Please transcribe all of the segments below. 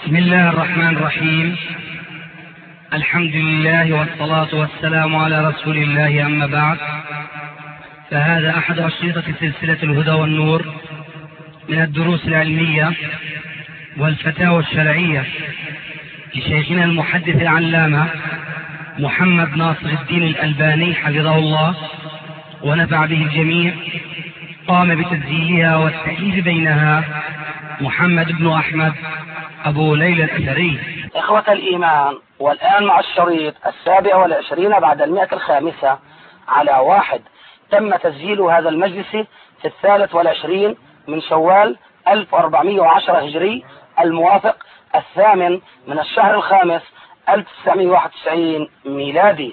بسم الله الرحمن الرحيم. الحمد لله والصلاة والسلام على رسول الله، أما بعد، فهذا أحد أشرطة سلسلة الهدى والنور من الدروس العلمية والفتاوى الشرعية لشيخنا المحدث العلامة محمد ناصر الدين الألباني حفظه الله ونفع به الجميع. قام بتسجيلها والتأليف بينها محمد بن أحمد أبو ليلى الأثري. إخوة الإيمان، والآن مع الشريط 27 بعد 105 على 1. تم تسجيل هذا المجلس في 23 من شوال 1410 هجري، الموافق 8 من الشهر الخامس 1991 ميلادي.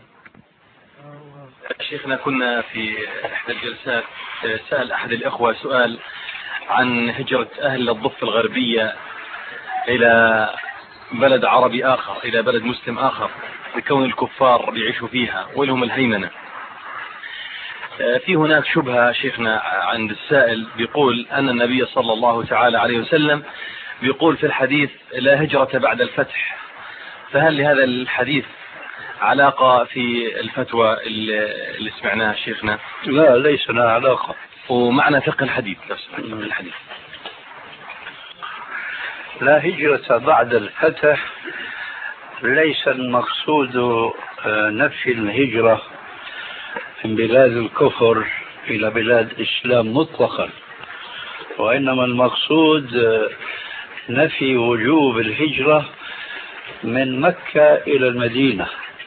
شيخنا، كنا في إحدى الجلسات سأل أحد الإخوة سؤال عن هجرة أهل الضفة الغربية إلى بلد عربي آخر، إلى بلد مسلم آخر، بكون الكفار بيعيشوا فيها ولهم الهيمنة. في هناك شبهة شيخنا عند السائل، بيقول أن النبي صلى الله تعالى عليه وسلم بيقول في الحديث لا هجرة بعد الفتح، فهل لهذا الحديث علاقة في الفتوى اللي سمعناها شيخنا؟ لا، ليس لها علاقة. ومعنى فقه الحديث الحديث لا هجرة بعد الفتح ليس المقصود نفي الهجرة من بلاد الكفر إلى بلاد الإسلام مطلقا، وإنما المقصود نفي وجوب الهجرة من مكة إلى المدينة،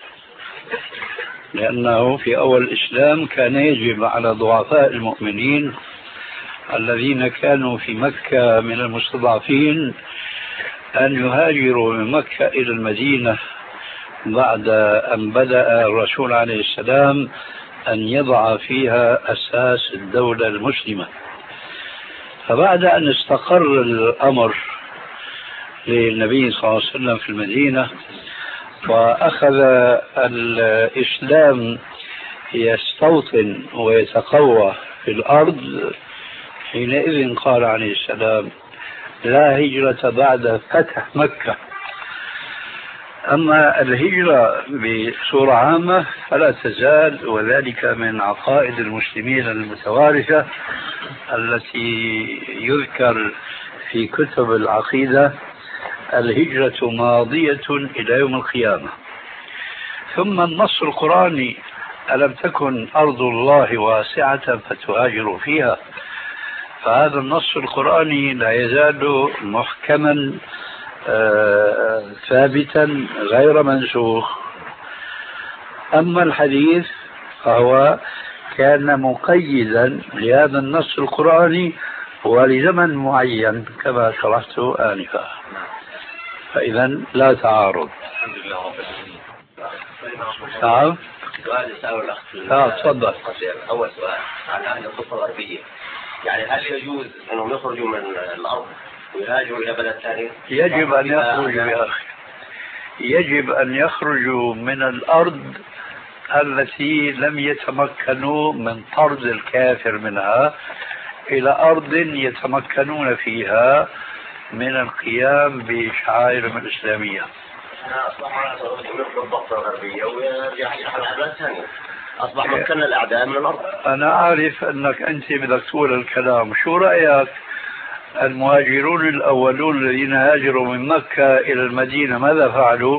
لأنه في أول الإسلام كان يجب على ضعفاء المؤمنين الذين كانوا في مكة من المستضعفين أن يهاجروا من مكة إلى المدينة بعد أن بدأ الرسول عليه السلام أن يضع فيها أساس الدولة المسلمة. فبعد أن استقر الأمر للنبي صلى الله عليه وسلم في المدينة وأخذ الإسلام يستوطن ويتقوى في الأرض، حينئذ قال عليه السلام لا هجرة بعد فتح مكة. أما الهجرة بصورة عامة فلا تزال، وذلك من عقائد المسلمين المتوارثة التي يذكر في كتب العقيدة الهجرة ماضية إلى يوم القيامة. ثم النص القرآني ألم تكن أرض الله واسعة فتهاجروا فيها، فهذا النص القرآني لا يزال محكما ثابتا غير منسوخ. أما الحديث فهو كان مقيدا لهذا النص القرآني ولزمن معين كما شرحت آنفا، فإذا لا تعارض. الحمد لله رب العالمين. نعم. سؤال يسأله الأخ. تفضل. أول سؤال عن أهل الضفة الغربية، يعني هل يجوز أنهم يخرجوا من الأرض ويهاجروا إلى بلد ثاني؟ يجب أن يخرجوا يا أخي، يجب أن يخرجوا من الأرض التي لم يتمكنوا من طرد الكافر منها إلى أرض يتمكنون فيها من القيام بشعائرهم الإسلامية. أصبح مثل الضفة الغربية ويرجع على بلد ثاني، أصبح مكن الأعداء من الأرض. أنا أعرف أنك أنت بدك تقول الكلام. شو رأيك المهاجرون الأولون الذين هاجروا من مكة إلى المدينة ماذا فعلوا؟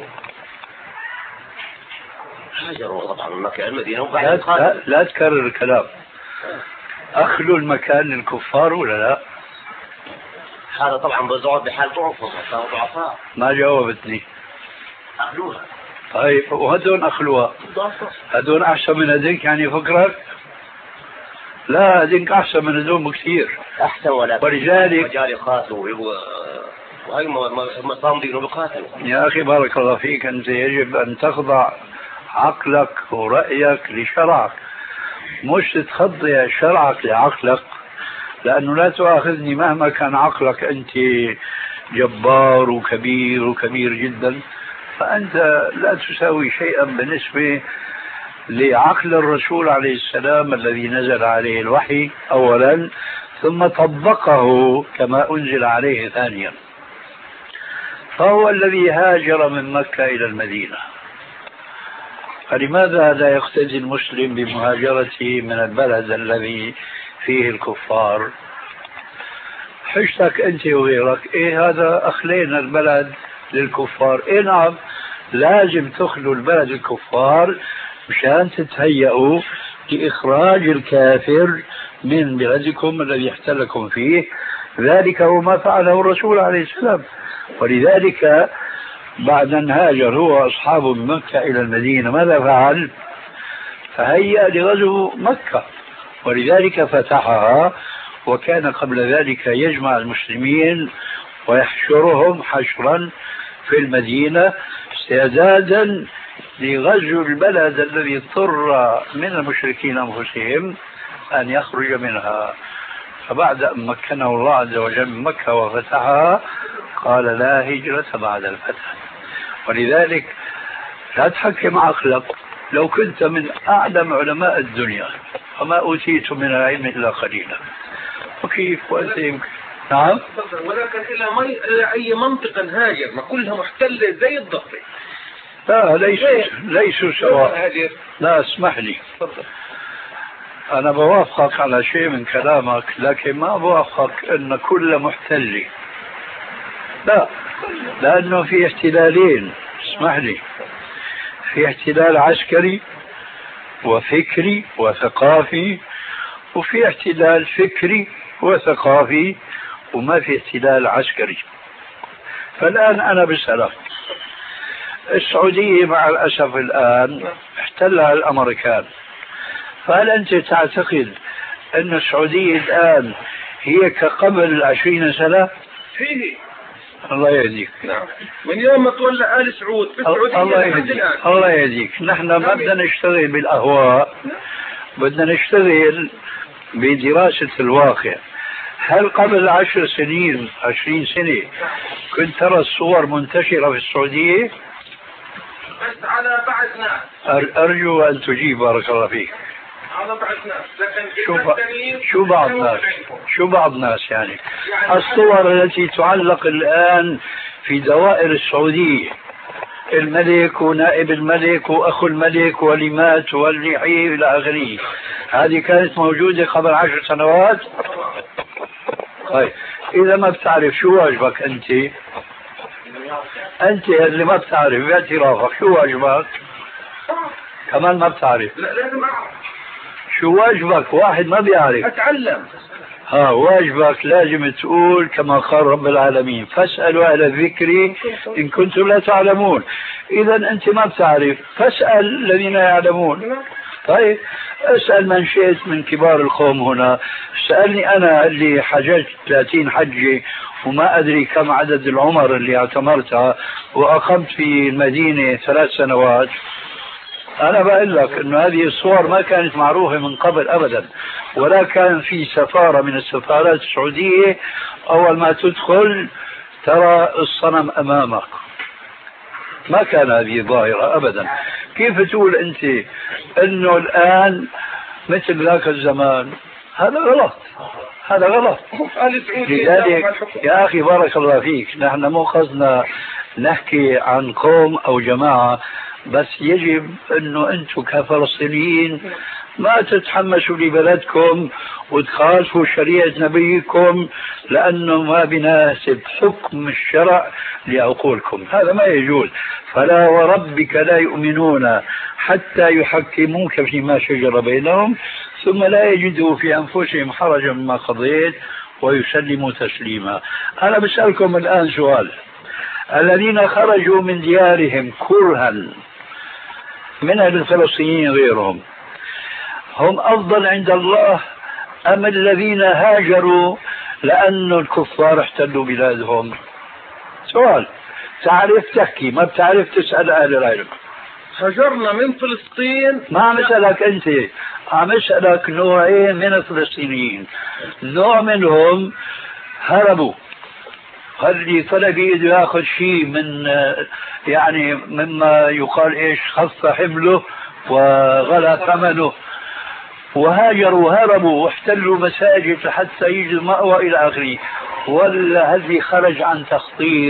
هاجروا طبعا من مكة إلى المدينة. لا تكرر الكلام. أخلوا المكان للكفار ولا لا؟ هذا طبعا بزعوا بحال ضعفهم، كانوا ضعفاء. ما جاوبتني. أخلوها. طيب وهدون أخلوها، هدون أحسن من هذيك يعني فكرك؟ لا، هذيك أحسن من هدون بكثير. أحسن، ولذلك مجال يقاتلوا وهي مصامدين وبقاتلوا. يا أخي بارك الله فيك، أنت يجب أن تخضع عقلك ورأيك لشرعك، مش تخضع شرعك لعقلك، لأنه لا تؤاخذني مهما كان عقلك أنت جبار وكبير جدا، فأنت لا تساوي شيئا بالنسبة لعقل الرسول عليه السلام الذي نزل عليه الوحي أولا، ثم طبقه كما أنزل عليه ثانيا. فهو الذي هاجر من مكة إلى المدينة. فلماذا لا يقتدي المسلم بمهاجرته من البلد الذي فيه الكفار؟ حجتك أنت وغيرك إيه هذا أخلينا البلد للكفار. إيه نعم، لازم تخلوا البلد الكفار مشان تتهيئوا لإخراج الكافر من بلدكم الذي احتلكم فيه. ذلك هو ما فعله الرسول عليه السلام. ولذلك بعد أن هاجر هو وأصحابه من مكة إلى المدينة ماذا فعل؟ فهيأ لغزو مكة، ولذلك فتحها. وكان قبل ذلك يجمع المسلمين ويحشرهم حشرا في المدينة استعدادا لغزو البلد الذي اضطر من المشركين أنفسهم أن يخرج منها. فبعد أن مكنه الله عز وجل من مكة وفتحها قال لا هجرة بعد الفتح. ولذلك لا تحكم عقلك. لو كنت من أعلم علماء الدنيا وما أوتيت من العلم إلا قليلا، وكيف وأنت يمكن. نعم، ولكن إلى أي منطقة هاجر؟ ما كلها محتلة زي الضفة. لا ليسوا سواء. لا اسمح لي، أنا بوافقك على شيء من كلامك، لكن ما بوافقك أن كل محتل. لا، لأنه في احتلالين، اسمح لي، في احتلال عسكري وفكري وثقافي، وفي احتلال فكري وثقافي، وما في احتلال عسكري. فالآن أنا بسألك، السعودية مع الأسف الآن احتلها الأمريكان، فهل أنت تعتقد أن السعودية الآن هي كقبل 20 سنة؟ فيه الله يهديك. نعم، من يوم ما تولى آل سعود في السعودية الله يهديك. نحن ما بدنا نشتغل بالأهواء، بدنا نشتغل بدراسة الواقع. هل قبل 10 سنين 20 سنة كنت ترى الصور منتشرة في السعودية؟ بس على بعض ناس. أرجو أن تجيب، بارك الله فيك. على بعض ناس، لكن شو بعض ناس يعني الصور التي تعلق الآن في دوائر السعودية، الملك ونائب الملك وأخو الملك ولمات والرحيل إلى آخره، هذه كانت موجودة قبل 10 سنوات. طيب إذا ما بتعرف شو واجبك أنت اللي ما بتعرف باعترافك شو واجبك؟ كمان ما بتعرف. لا، لازم أعرف شو واجبك. واحد ما بيعرف أتعلم. واجبك لازم تقول كما قال رب العالمين فاسألوا أهل الذكر إن كنتم لا تعلمون. إذا أنت ما بتعرف فاسأل الذين يعلمون. طيب اسأل من شئت من كبار القوم هنا. سألني أنا اللي حججت 30 حجة وما أدري كم عدد العمر اللي اعتمرتها وأقمت في المدينة 3 سنوات. أنا بقول لك أن هذه الصور ما كانت معروفة من قبل أبدا، ولا كان في سفارة من السفارات السعودية أول ما تدخل ترى الصنم أمامك. ما كان هذه ظاهرة أبدا. كيف تقول أنت أنه الآن مثل ذاك الزمان؟ هذا غلط. لذلك يا أخي بارك الله فيك، نحن مو قصدنا نحكي عن قوم أو جماعة، بس يجب أنه أنتم كفلسطينيين ما تتحمسوا لبلدكم وتخالفوا شريعة نبيكم لأنه ما بناسب حكم الشرع لعقولكم. هذا ما يجوز. فلا وربك لا يؤمنون حتى يحكموك فيما شجر بينهم ثم لا يجدوا في أنفسهم حرجا مما قضيت ويسلموا تسليما. أنا بسألكم الآن سؤال: الذين خرجوا من ديارهم كرها من الفلسطينيين غيرهم هم أفضل عند الله أم الذين هاجروا لأن الكفار احتلوا بلادهم؟ سؤال. تعرف تحكي، ما بتعرف تسأل أهل العلم. هاجرنا من فلسطين. ما عم أسألك أنت، عم أسألك نوعين من الفلسطينيين. نوع منهم هربوا، اللي طلع بيده ياخذ شيء من يعني مما يقال خف حمله وغلى ثمنه، وهاجروا هربوا واحتلوا مساجد حتى يجوا مأوى إلى آخره. ولا هذي خرج عن تخطيط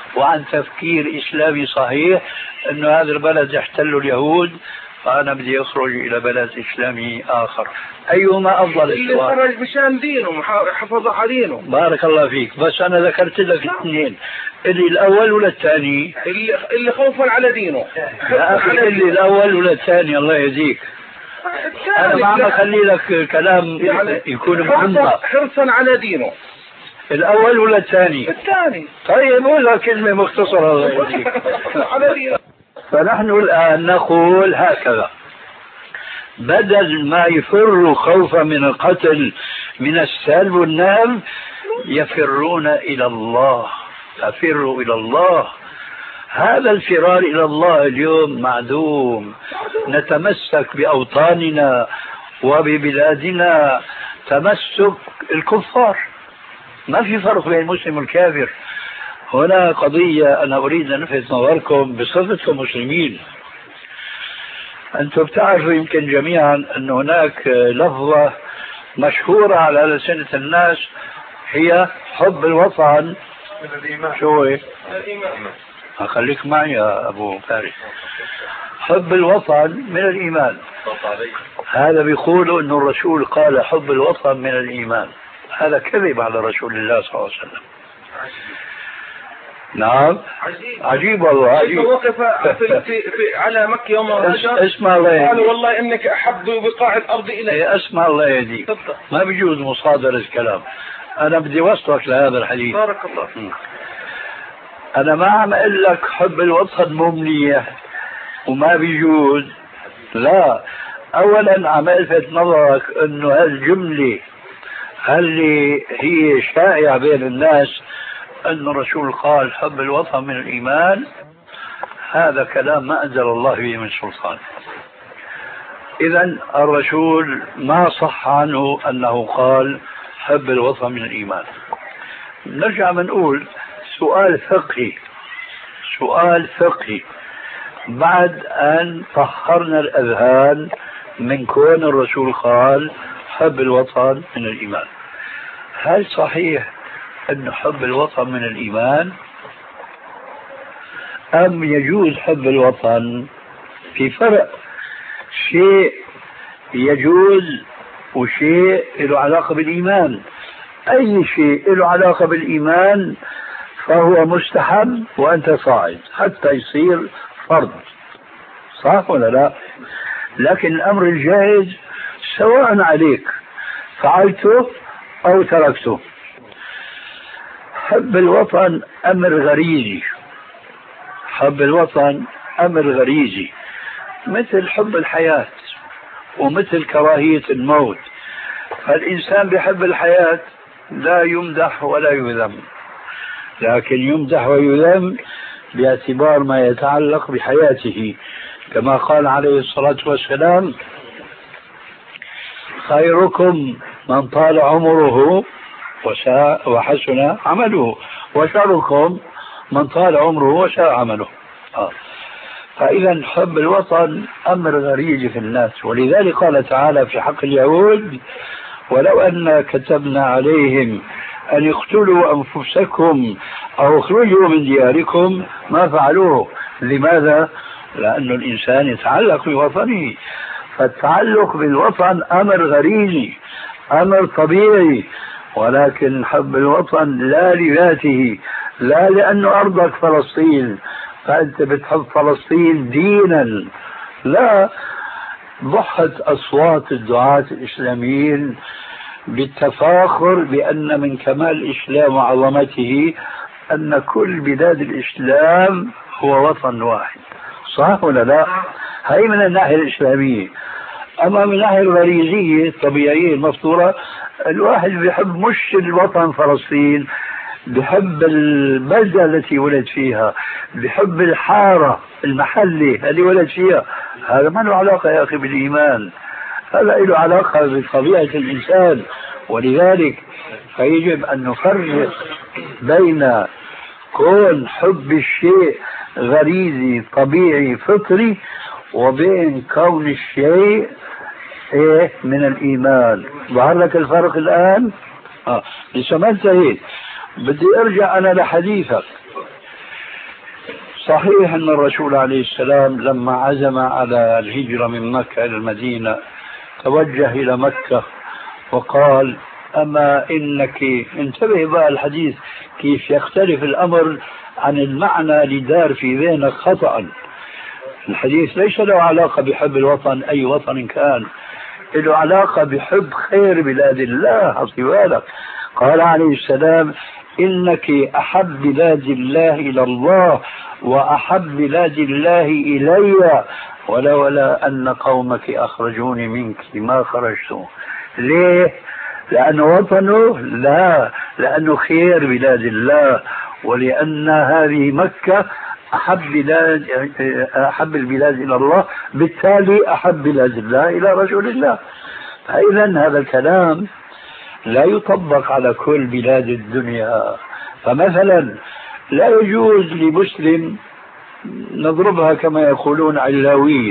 وعن تفكير إسلامي صحيح أنه هذا البلد يحتل اليهود فأنا بدي أخرج إلى بلد إسلامي آخر. أيهما أفضل؟ اللي خرج مشان دينه حفظ على دينه. بارك الله فيك. بس أنا ذكرت لك اثنين، اللي الأول ولا الثاني؟ اللي خوفا على دينه. يا أخي اللي الأول ولا الثاني؟ الله يهديك. أنا ما عم أخلي لك كلام يعني يكون معمق. حرصا على دينه. الأول ولا الثاني؟ الثاني. طيب قولها كلمة مختصرة الله يهديك. على دينه. فنحن الآن نقول هكذا: بدل ما يفروا خوفا من القتل من السلب والنهب يفرون إلى الله. أفروا إلى الله. هذا الفرار إلى الله اليوم معدوم. نتمسك بأوطاننا وببلادنا تمسك الكفار. ما في فرق بين المسلم والكافر. هنا قضية أنا أريد أن ألفت نظركم بصفتكم مسلمين. أنتم بتعرفوا يمكن جميعا أن هناك لفظة مشهورة على ألسنة الناس هي حب الوطن من الإيمان. شو هي؟ الإيمان. خليك معي يا أبو فارس. حب الوطن من الإيمان. هذا بيقولوا أن الرسول قال حب الوطن من الإيمان. هذا كذب على رسول الله صلى الله عليه وسلم. نعم عجيب والله عجيب. وقف على مكة يوم هاجر اسمع الله يهديك. قال والله انك احب بقاع الارض الي. اسمع الله يهديك. ما بيجوز مصادرة الكلام. انا بدي وصلك لهذا الحديث. بارك الله فيك. انا ما عم اقول لك حب الوطن مو منيح وما بيجوز، لا. اولا عم الفت نظرك انه هالجملة اللي هي شائعة بين الناس أن الرسول قال حب الوطن من الإيمان، هذا كلام ما أنزل الله به من سلطان. إذن الرسول ما صح عنه أنه قال حب الوطن من الإيمان. نرجع منقول سؤال فقهي بعد أن طهرنا الأذهان من كون الرسول قال حب الوطن من الإيمان. هل صحيح أن حب الوطن من الإيمان أم يجوز حب الوطن؟ في فرق، شيء يجوز وشيء له علاقة بالإيمان. أي شيء له علاقة بالإيمان فهو مستحب وأنت صاعد حتى يصير فرض، صح ولا لا؟ لكن الأمر الجائز سواء عليك فعلته أو تركته. حب الوطن أمر غريزي. حب الوطن أمر غريزي مثل حب الحياة ومثل كراهية الموت. فالإنسان بحب الحياة لا يمدح ولا يذم، لكن يمدح ويذم باعتبار ما يتعلق بحياته، كما قال عليه الصلاة والسلام: خيركم من طال عمره وحسن عمله، وشركم من طال عمره وساء عمله. فإذا حب الوطن أمر غريزي في الناس، ولذلك قال تعالى في حق اليهود: ولو أن كتبنا عليهم أن يقتلوا أنفسكم أو اخرجوا من دياركم ما فعلوه. لماذا؟ لأن الإنسان يتعلق بوطنه، فالتعلق بالوطن أمر غريزي، أمر طبيعي، ولكن حب الوطن لا لذاته، لا لأنه أرضك فلسطين فأنت بتحب فلسطين دينا، لا. ضحت أصوات الدعاة الإسلاميين بالتفاخر بأن من كمال الإسلام وعظمته أن كل بلاد الإسلام هو وطن واحد، صح ولا لا؟ هي من الناحية الإسلامية. أما من الناحية الغريزية الطبيعية المفطورة، الواحد بيحب مش الوطن فلسطين، بحب البلدة التي ولد فيها، بحب الحارة المحلة اللي ولد فيها. هذا ما له علاقة يا أخي بالإيمان، هذا له علاقة بطبيعة الإنسان. ولذلك فيجب أن نفرق بين كون حب الشيء غريزي طبيعي فطري وبين كون الشيء من الإيمان. ظهر لك الفرق الآن؟ لسه ما انتهيت، بدي أرجع أنا لحديثك. صحيح أن الرسول عليه السلام لما عزم على الهجرة من مكة إلى المدينة توجه إلى مكة وقال أما إنك، انتبه بقى الحديث كيف يختلف الأمر عن المعنى اللي دار في ذهنك خطأ. الحديث ليس له علاقة بحب الوطن أي وطن كان، له علاقة بحب خير بلاد الله. حطي بالك، قال عليه السلام إنك أحب بلاد الله إلى الله وأحب بلاد الله إلي ولولا أن قومك أخرجوني منك ما خرجت. ليه؟ لأنه وطنه؟ لا، لأنه خير بلاد الله، ولأن هذه مكة أحب البلاد إلى الله، بالتالي أحب بلاد الله إلى رسول الله. فإذا هذا الكلام لا يطبق على كل بلاد الدنيا. فمثلا لا يجوز لمسلم نضربها كما يقولون علاوية،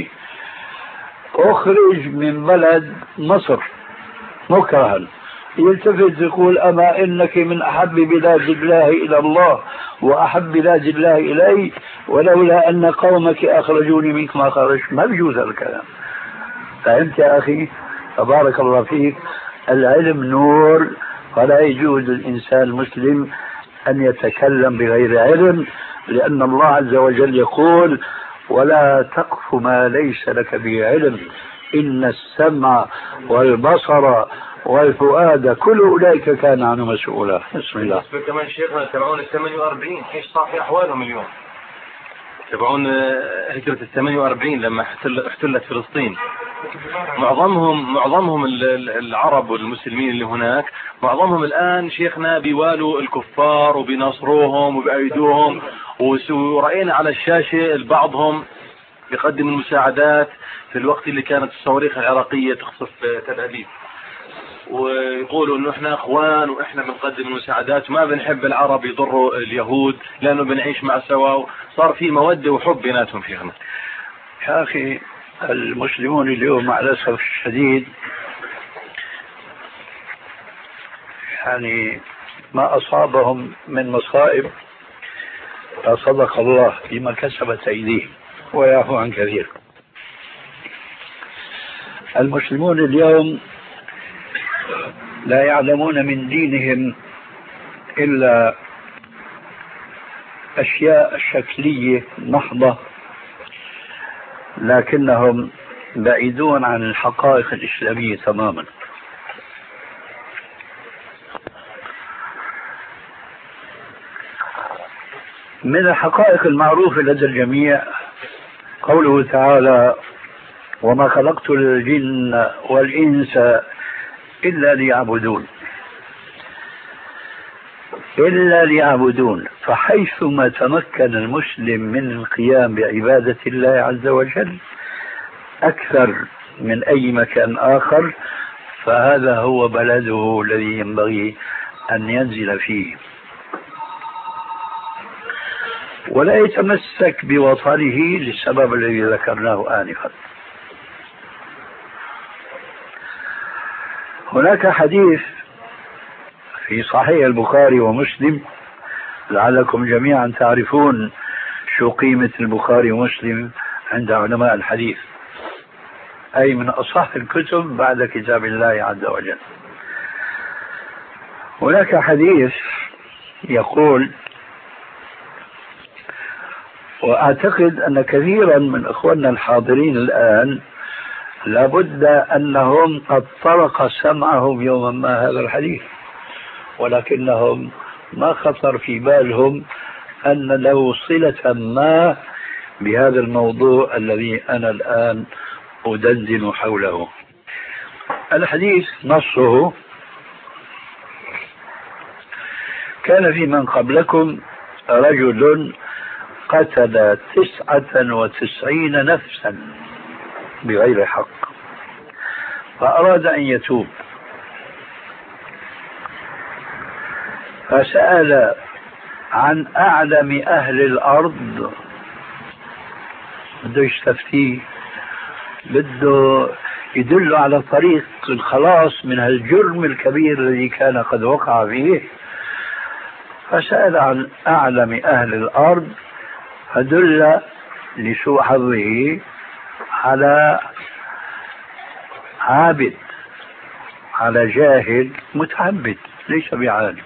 أخرج من بلد مصر مكرها، يلتفت يقول أما إنك من أحب بلاد الله إلى الله وأحب بلاد الله إلي ولولا أن قومك أخرجوني منك ما خرجت. ما بيجوز هذا الكلام. فهمت يا أخي؟ تبارك الله فيك. العلم نور، فلا يجوز للإنسان المسلم أن يتكلم بغير علم، لأن الله عز وجل يقول ولا تقف ما ليس لك به علم إن السمع والبصر والفؤاد كل أولئك كان عنه مسؤولا. بسم الله. كمان شيخنا تبعون 48 ايش صار في أحوالهم اليوم؟ تبعون هجرة 48 لما احتلت فلسطين، معظمهم العرب والمسلمين اللي هناك، معظمهم الآن شيخنا بيوالوا الكفار وبيناصروهم وبأيدوهم، ورأينا على الشاشة بعضهم بيقدم المساعدات في الوقت اللي كانت الصواريخ العراقية تخصف تل أبيب، ويقولوا انه احنا اخوان واحنا بنقدم المساعدات وما بنحب العرب يضروا اليهود لانه بنعيش مع سوا. صار في مودة وحب بيناتهم شيخنا. يا اخي المسلمون اليوم مع الاسف الشديد يعني ما اصابهم من مصائب صدق الله فيما كسبت ايديهم ويعفو عن كثير. المسلمون اليوم لا يعلمون من دينهم إلا أشياء شكلية محضة، لكنهم بعيدون عن الحقائق الإسلامية تماما. من الحقائق المعروفة لدى الجميع قوله تعالى وما خلقت الجن والإنس إلا ليعبدون. فحيثما تمكن المسلم من القيام بعبادة الله عز وجل أكثر من أي مكان آخر فهذا هو بلده الذي ينبغي أن ينزل فيه، ولا يتمسك بوطنه للسبب الذي ذكرناه آنفا. هناك حديث في صحيح البخاري ومسلم، لعلكم جميعا تعرفون شو قيمة البخاري ومسلم عند علماء الحديث، أي من أصح الكتب بعد كتاب الله عز وجل. هناك حديث يقول، وأعتقد أن كثيرا من أخواننا الحاضرين الآن لابد أنهم قد طرق سمعهم يوما ما هذا الحديث، ولكنهم ما خطر في بالهم أن له صلة ما بهذا الموضوع الذي أنا الآن أدندن حوله. الحديث نصه كان في من قبلكم رجل قتل 99 نفسا بغير حق فأراد أن يتوب، فسأل عن أعلم أهل الأرض، بده يستفتيه، بده يدل على طريق الخلاص من الجرم الكبير الذي كان قد وقع فيه. فسأل عن أعلم أهل الأرض فدل لسوء حظه على عابد، على جاهل متعبد ليس بعالم.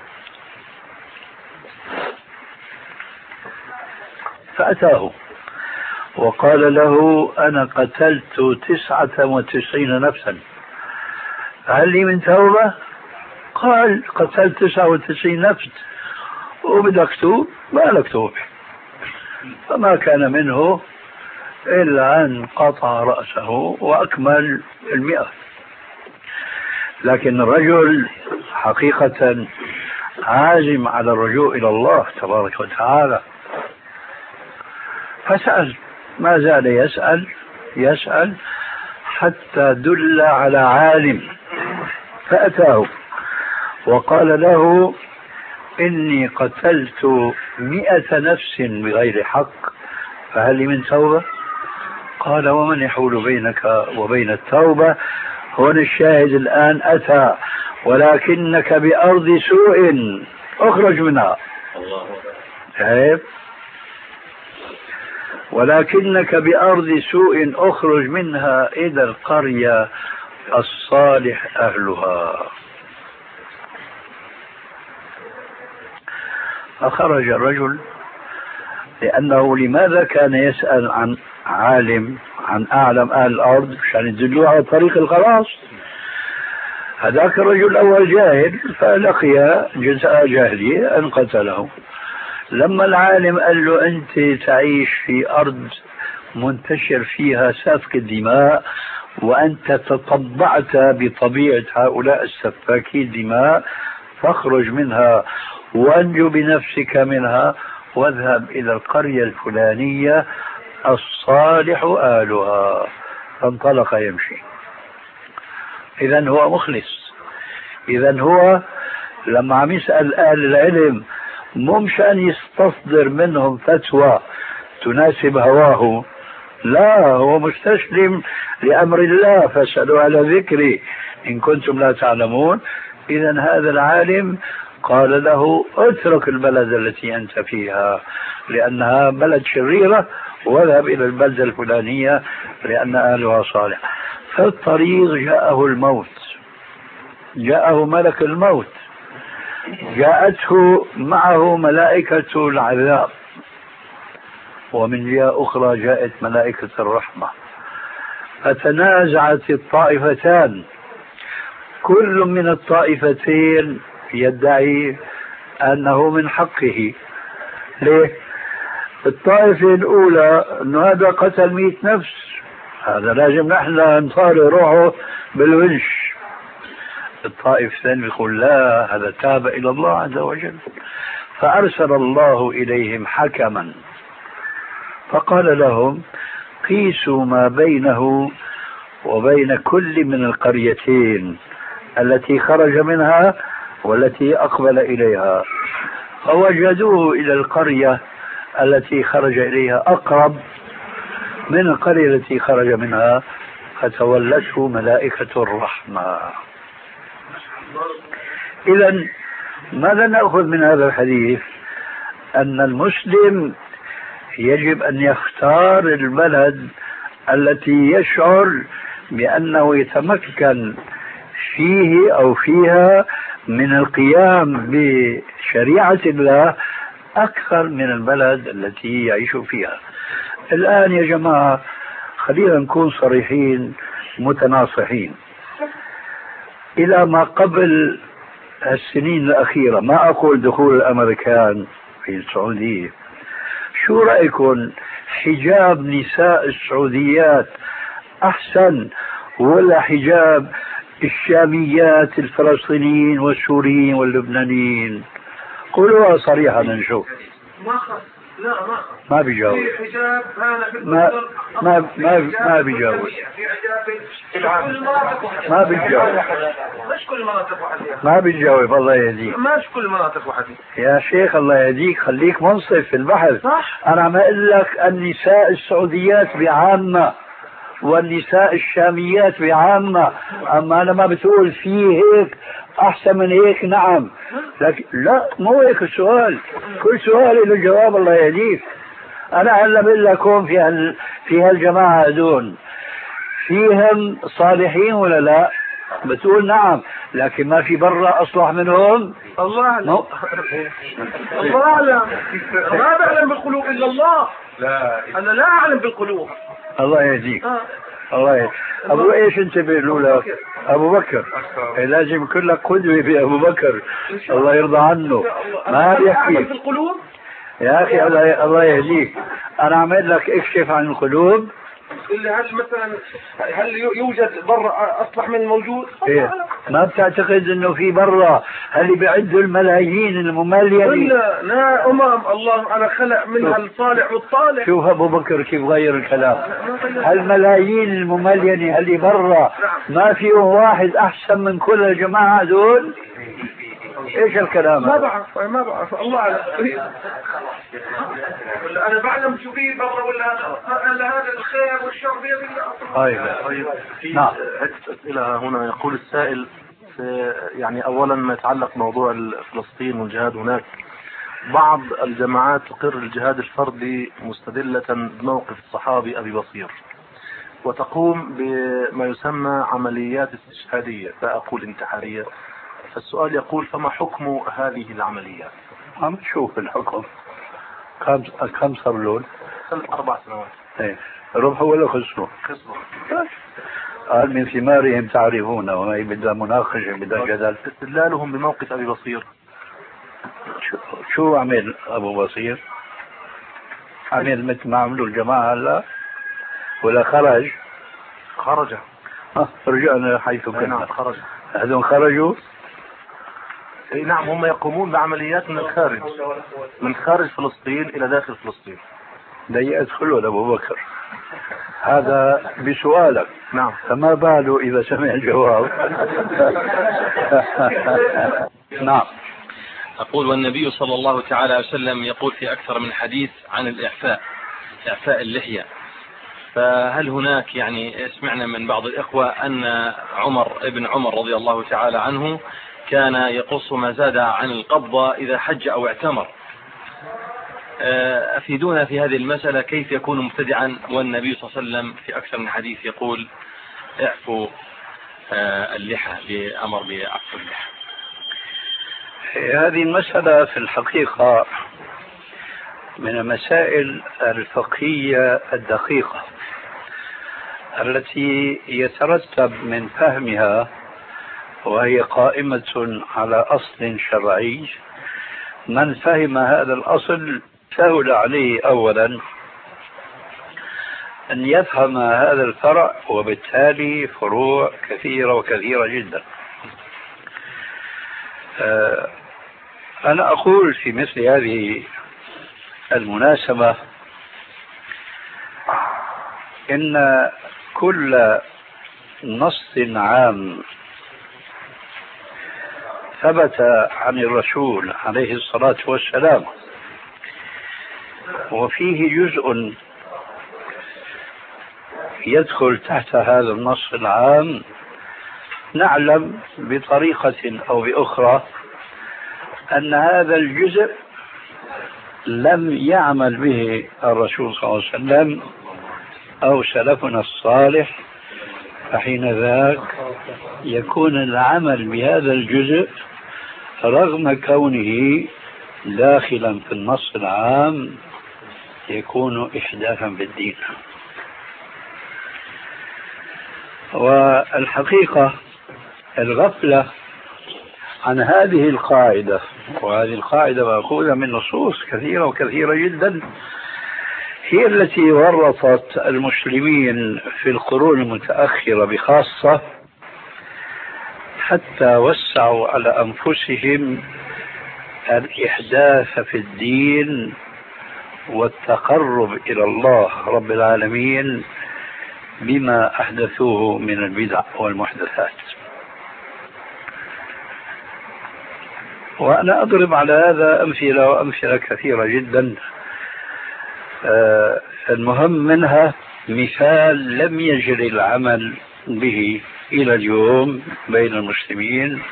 فأتاه وقال له أنا قتلت 99 نفسا، هل لي من توبة؟ قال قتلت 99 نفس وبدك توب؟ ما لك توبة. فما كان منه إلا أن قطع رأسه وأكمل 100. لكن الرجل حقيقة عازم على الرجوع إلى الله تبارك وتعالى، فسأل، ما زال يسأل حتى دل على عالم، فأتاه وقال له إني قتلت 100 نفس بغير حق، فهل لي من توبة؟ قال ومن يحول بينك وبين التوبة؟ هنا الشاهد الآن أتى، ولكنك بأرض سوء اخرج منها. الله. ولكنك بأرض سوء اخرج منها إلى القرية الصالح أهلها. فخرج الرجل، لأنه لماذا كان يسأل عن عالم، عن أعلم أهل الأرض عشان يدلوه على طريق الخلاص؟ هذاك الرجل الأول جاهل فلقي جزاء جهله أن قتله. لما العالم قال له أنت تعيش في أرض منتشر فيها سفك الدماء، وأنت تطبعت بطبيعة هؤلاء السفاكي الدماء، فاخرج منها وانجو بنفسك منها واذهب إلى القرية الفلانية الصالح آلها. فانطلق يمشي. إذن هو مخلص. إذن هو لما عم يسأل أهل العلم مو مشان يستصدر منهم فتوى تناسب هواه، لا، هو مستسلم لأمر الله، فاسألوا على ذكري إن كنتم لا تعلمون. إذن هذا العالم قال له اترك البلد التي أنت فيها لأنها بلد شريرة، واذهب إلى البلدة الفلانية لأن أهلها صالح. في الطريق جاءه الموت، جاءه ملك الموت، جاءته معه ملائكة العذاب، ومن جهة أخرى جاءت ملائكة الرحمة، فتنازعت الطائفتان، كل من الطائفتين يدعي أنه من حقه. ليه؟ الطائفة الأولى أنه هذا قتل 100 نفس، هذا لازم نحن نطالع روحه بالونش. الطائفة الثانية يقول لا، هذا تاب إلى الله عز وجل. فأرسل الله إليهم حكما فقال لهم قيسوا ما بينه وبين كل من القريتين التي خرج منها والتي أقبل إليها، فوجدوه إلى القرية التي خرج إليها أقرب من القرية التي خرج منها، فتولته ملائكة الرحمة. إذن ماذا نأخذ من هذا الحديث؟ أن المسلم يجب أن يختار البلد التي يشعر بأنه يتمكن فيه أو فيها من القيام بشريعة الله أكثر من البلد التي يعيش فيها. الآن يا جماعة خلينا نكون صريحين متناصحين. إلى ما قبل السنين الأخيرة، ما أقول دخول الأمريكان في السعودية، شو رأيكم حجاب نساء السعوديات أحسن ولا حجاب الشاميات الفلسطينيين والسوريين واللبنانيين؟ قولوها صريحة نشوف. ما بيجاوب. ما بيجاوب. ما بيجاوب. مش كل المناطق وحدها. ما بيجاوب. الله يهديك. مش كل المناطق وحدها. يا شيخ الله يهديك، خليك منصف في البحث. صح. أنا عم أقول لك النساء السعوديات بعامة والنساء الشاميات بعامة، أما أنا ما بتقول في هيك أحسن من هيك. نعم، لكن لا، مو هيك السؤال. كل سؤال له جواب. الله يهديك. أنا هلا بقول لك هون في هالجماعة هذول فيهم صالحين ولا لا؟ بتقول نعم، لكن ما في برا أصلح منهم. الله أعلم. الله أعلم. ما بعلم بالقلوب إلا الله. لا أنا لا أعلم بالقلوب. الله يهديك. الله يهديك. أبو إيش أنت بيقولوا لك؟ أبو بكر. لازم يكون لك قدوة في أبو بكر، الله يرضى عنه. ما يحكي بالقلوب يا أخي. الله يهديك. أنا أعمل لك اكشف عن القلوب. اللي هل مثلا هل يوجد برا أصلح من الموجود؟ إيه؟ ما بتعتقد إنه في برا اللي بيعدوا الملايين المملينين؟ لا أمام الله على خلق منها الصالح والطالح. شوف أبو بكر كيف غير الكلام. هالملايين المملينة اللي برا ما فيهم واحد أحسن من كل الجماعة دول؟ ايش الكلام؟ ما بعرف الله أعلم. انا بعلم شو في برا ولا هذا الخير والشر بيد الله. طيب نعم. عدة أسئلة هنا. يقول السائل يعني أولا ما يتعلق بموضوع فلسطين والجهاد هناك، بعض الجماعات تقر الجهاد الفردي مستدلة بموقف الصحابي أبي بصير، وتقوم بما يسمى عمليات استشهادية، لا أقول انتحارية. فالسؤال يقول فما حكم هذه العمليات؟ عم تشوف الحكم. كم صار لون؟ 4 سنوات. ايه ربحوا ولا خسروا؟ خسروا. قال من ثمارهم تعرفون، وهي بدها مناقشة بدها جدل. استدلالهم بموقف أبي بصير. شو عمل أبو بصير؟ عمل مثل ما عملوا الجماعة هلا ولا خرج؟ خرج. رجعنا حيث كنا. نعم خرج. هذول خرجوا؟ اي نعم، هم يقومون بعمليات من الخارج، من خارج فلسطين الى داخل فلسطين. لا يدخلوا لأبو بكر. هذا بسؤالك. نعم. فما باله إذا سمع الجواب. نعم. أقول والنبي صلى الله تعالى عليه وسلم يقول في أكثر من حديث عن إعفاء اللحية، فهل هناك يعني سمعنا من بعض الإخوة أن ابن عمر رضي الله تعالى عنه كان يقص ما زاد عن القبضة إذا حج أو اعتمر. أفيدونا في هذه المسألة، كيف يكون مبتدعا والنبي صلى الله عليه وسلم في أكثر من حديث يقول اعفوا اللحى، بأمر بعفو اللحى. هذه المسألة في الحقيقة من المسائل الفقهية الدقيقة التي يترتب من فهمها، وهي قائمة على أصل شرعي. من فهم هذا الأصل سهل عليه أولا أن يفهم هذا الفرع، وبالتالي فروع كثيرة وكثيرة جدا. أنا أقول في مثل هذه المناسبة إن كل نص عام ثبت عن الرسول عليه الصلاة والسلام وفيه جزء يدخل تحت هذا النص العام، نعلم بطريقة أو بأخرى أن هذا الجزء لم يعمل به الرسول صلى الله عليه وسلم أو سلفنا الصالح، فحين ذاك يكون العمل بهذا الجزء رغم كونه داخلا في النص العام يكون إحداثا بالدين. والحقيقة الغفلة عن هذه القاعدة، وهذه القاعدة مأخوذة من نصوص كثيرة وكثيرة جدا، هي التي ورطت المسلمين في القرون المتأخرة بخاصة، حتى وسعوا على أنفسهم الإحداث في الدين والتقرب إلى الله رب العالمين بما أحدثوه من البدع والمحدثات. وأنا أضرب على هذا أمثلة وأمثلة كثيرة جدا. المهم منها مثال لم يجري العمل به إلى اليوم بين المسلمين،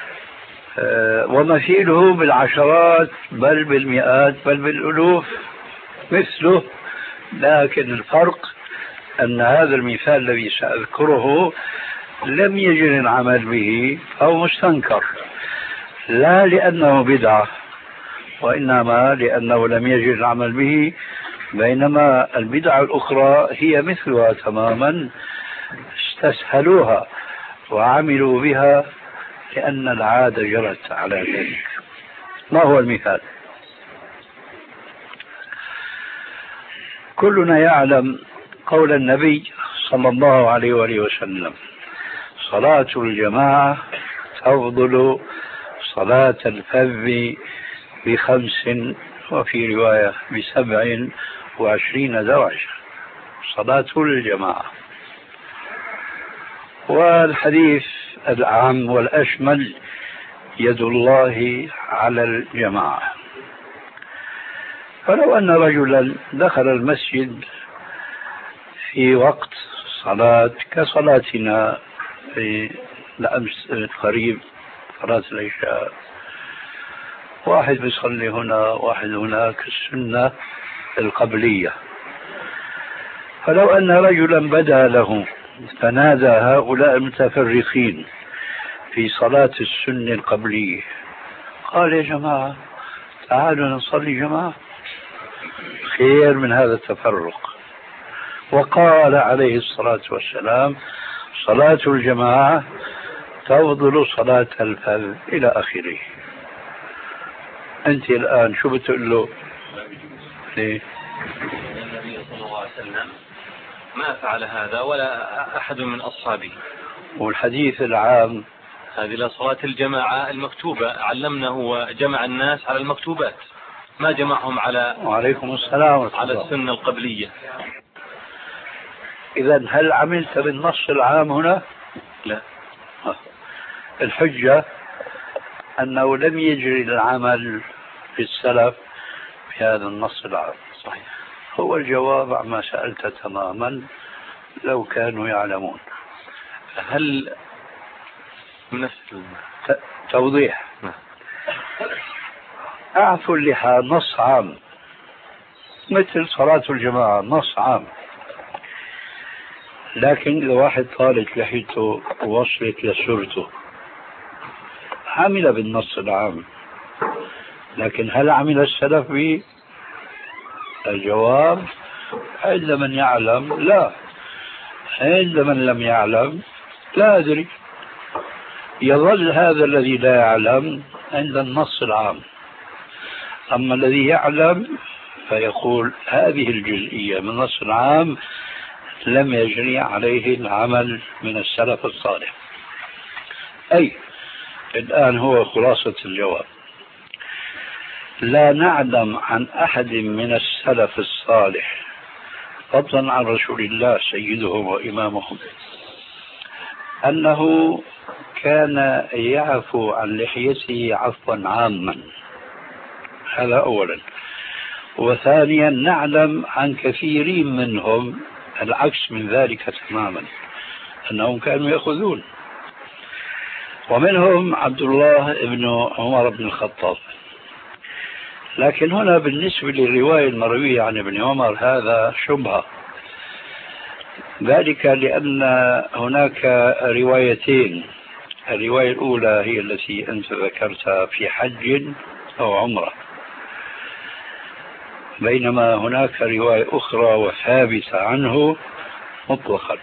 ومثيله بالعشرات بل بالمئات بل بالألوف مثله، لكن الفرق أن هذا المثال الذي سأذكره لم يجري العمل به أو مستنكر، لا لأنه بدعة وإنما لأنه لم يجري العمل به، بينما البدع الأخرى هي مثلها تماما، استسهلوها وعملوا بها لأن العادة جرت على ذلك. ما هو المثال؟ كلنا يعلم قول النبي صلى الله عليه وآله وسلم: صلاة الجماعة تفضل صلاة الفذ ب5 وفي رواية ب27 درجة، صلاة الجماعة. والحديث الأعم والأشمل: يد الله على الجماعة. فلو أن رجلا دخل المسجد في وقت صلاة كصلاتنا في الأمس القريب، صلاة العشاء، واحد بيصلي هنا واحد هناك، السنة القبلية، فلو أن رجلا بدا له فنادى هؤلاء المتفرقين في صلاة السنة القبلية، قال: يا جماعة تعالوا نصلي جماعة، خير من هذا التفرق. وقال عليه الصلاة والسلام: صلاة الجماعة تفضل صلاة الفذ، إلى آخره. أنت الآن شو بتقول له؟ ليه؟ النبي صلى الله عليه وسلم ما فعل هذا ولا أحد من أصحابه. والحديث العام هذه لصلاة الجماعة المكتوبة، علمنا هو جمع الناس على المكتوبات، ما جمعهم على وعليكم السلام على السنة القبلية. إذن هل عملت بالنص العام هنا؟ لا. الحجة أنه لم يجري العمل في السلف في هذا النص العام. صحيح. هو الجواب عما سألت تماما، لو كانوا يعلمون. هل من نفس توضيح؟ أعفوا اللحى نص عام، مثل صلاة الجماعة نص عام، لكن إذا واحد طالت لحيته ووصلت لسرته عمل بالنص العام، لكن هل عمل السلف به؟ الجواب: عند من يعلم لا، عند من لم يعلم لا أدري. يظل هذا الذي لا يعلم عند النص العام، أما الذي يعلم فيقول هذه الجزئية من النص العام لم يجري عليه العمل من السلف الصالح. أي الآن هو خلاصة الجواب: لا نعلم عن أحد من السلف الصالح فضلا عن رسول الله سيدهم وإمامهم أنه كان يعفو عن لحيته عفوا عاما. هذا أولا. وثانيا نعلم عن كثيرين منهم العكس من ذلك تماما، أنهم كانوا يأخذون، ومنهم عبد الله بن عمر بن الخطاب. لكن هنا بالنسبة للرواية المروية عن ابن عمر هذا شبهة، ذلك لأن هناك روايتين. الرواية الأولى هي التي أنت ذكرتها في حج أو عمرة، بينما هناك رواية أخرى وثابتة عنه مطلقا،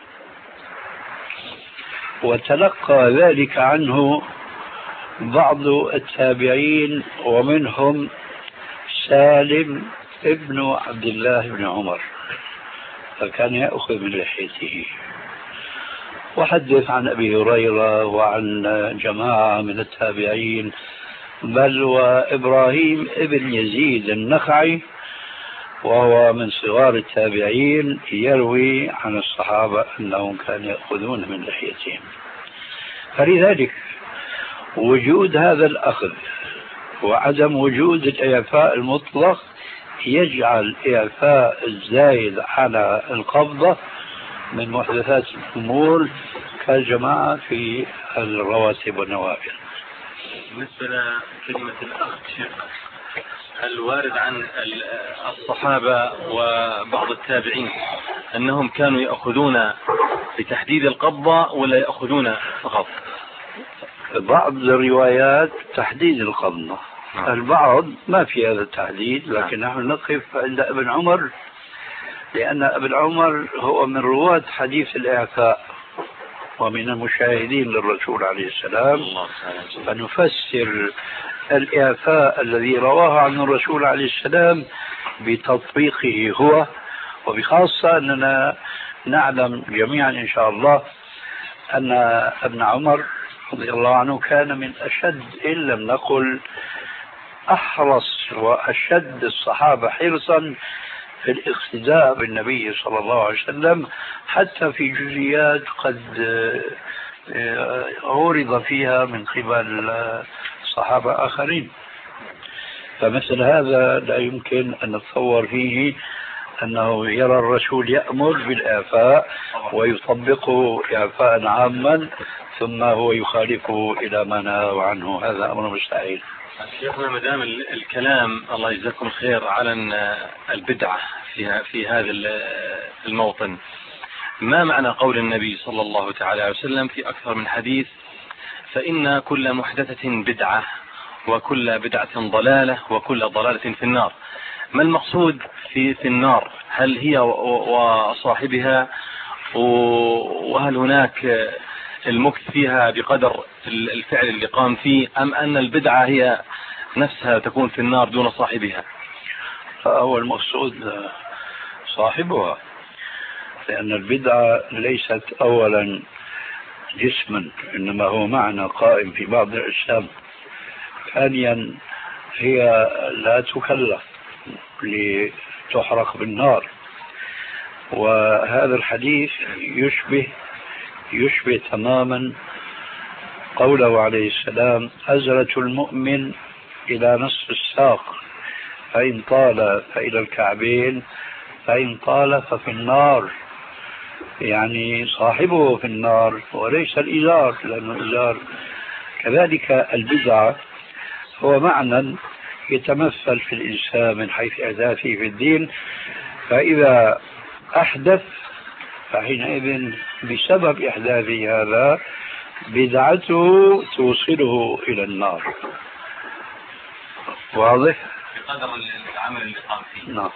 وتلقى ذلك عنه بعض التابعين، ومنهم سالم ابن عبد الله بن عمر، فكان يأخذ من لحيته. وحدث عن أبي هريرة وعن جماعة من التابعين، بل وإبراهيم ابن يزيد النخعي وهو من صغار التابعين يروي عن الصحابة أنهم كانوا يأخذون من لحيتهم. فلذلك وجود هذا الأخذ وعدم وجود الإعفاء المطلق يجعل إعفاء الزايد على القبضة من محدثات الأمور كالجماعة في الرواتب والنوافل. بالنسبة لكلمة الأخذ شيخ، هل وارد عن الصحابة وبعض التابعين أنهم كانوا يأخذون بتحديد القبضة ولا يأخذون فقط؟ بعض الروايات تحديد القبضة، البعض ما في هذا التحديد، لكن نحن نقف عند ابن عمر، لأن ابن عمر هو من رواة حديث الإعفاء ومن المشاهدين للرسول عليه السلام، فنفسر الإعفاء الذي رواه عن الرسول عليه السلام بتطبيقه هو، وبخاصة أننا نعلم جميعا إن شاء الله أن ابن عمر رضي الله عنه كان من أشد إن لم نقل أحرص وأشد الصحابة حرصا في الاقتداء بالنبي صلى الله عليه وسلم، حتى في جزئيات قد عورض فيها من قبل صحابة آخرين. فمثل هذا لا يمكن أن نتصور فيه أنه يرى الرسول يأمر بالإعفاء ويطبقه إعفاء عاما ثم هو يخالفه إلى ما نهى عنه، هذا أمر مستحيل. شيخنا مدام الكلام الله يجزاكم الخير على البدعة في هذا الموطن، ما معنى قول النبي صلى الله تعالى عليه وسلم في أكثر من حديث: فإن كل محدثة بدعة وكل بدعة ضلالة وكل ضلالة في النار؟ ما المقصود في النار؟ هل هي وصاحبها، وهل هناك المكث فيها بقدر الفعل اللي قام فيه، أم أن البدعة هي نفسها تكون في النار دون صاحبها؟ هو المقصود صاحبها، لأن البدعة ليست أولا جسما، إنما هو معنى قائم في بعض الأجسام. ثانيا هي لا تكلف لتحرق بالنار. وهذا الحديث يشبه تماما قوله عليه السلام: أزرة المؤمن إلى نصف الساق، فإن طال فإلى الكعبين، فإن طال ففي النار. يعني صاحبه في النار وليس الإزار، لأن الإزار كذلك. البدعة هو معنى يتمثل في الإنسان من حيث أهدافه في الدين، فإذا أحدث فحينئذ بسبب إحداثه هذا بدعته توصله إلى النار. واضح؟ بقدر العمل اللي قام فيه. نعم.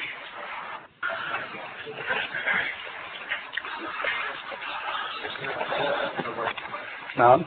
نعم.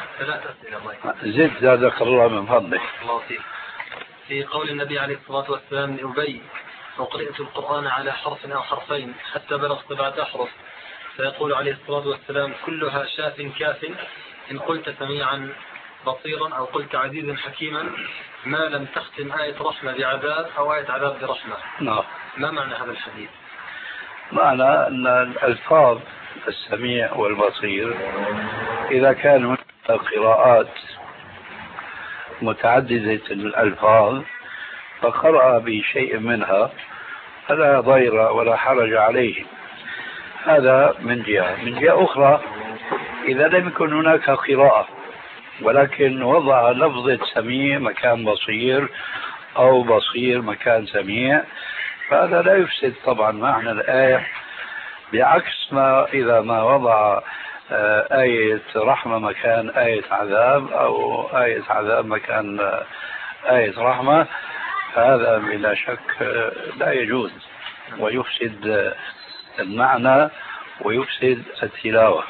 زد زادك الله من فضلك. في قول النبي عليه الصلاة والسلام لأبي: وقرأت القرآن على حرف أو حرفين حتى بلغ 7 أحرف، فيقول عليه الصلاة والسلام: كلها شاف كاف، إن قلت سميعا بصيرا أو قلت عزيزا حكيما، ما لم تختم آية رحمة بعذاب أو آية عذاب برحمة. نعم. ما معنى هذا الحديث؟ معنى أن الألفاظ السميع والبصير إذا كانوا قراءات متعددة الألفاظ فقرأ بشيء منها فلا ضير ولا حرج عليه. هذا من جهة. من جهة أخرى، إذا لم يكن هناك قراءة ولكن وضع لفظة سميع مكان بصير أو بصير مكان سميع، فهذا لا يفسد طبعا معنى الآية، بعكس ما إذا ما وضع آية رحمة مكان آية عذاب أو آية عذاب مكان آية رحمة، فهذا بلا شك لا يجوز ويفسد المعنى ويفسد التلاوة.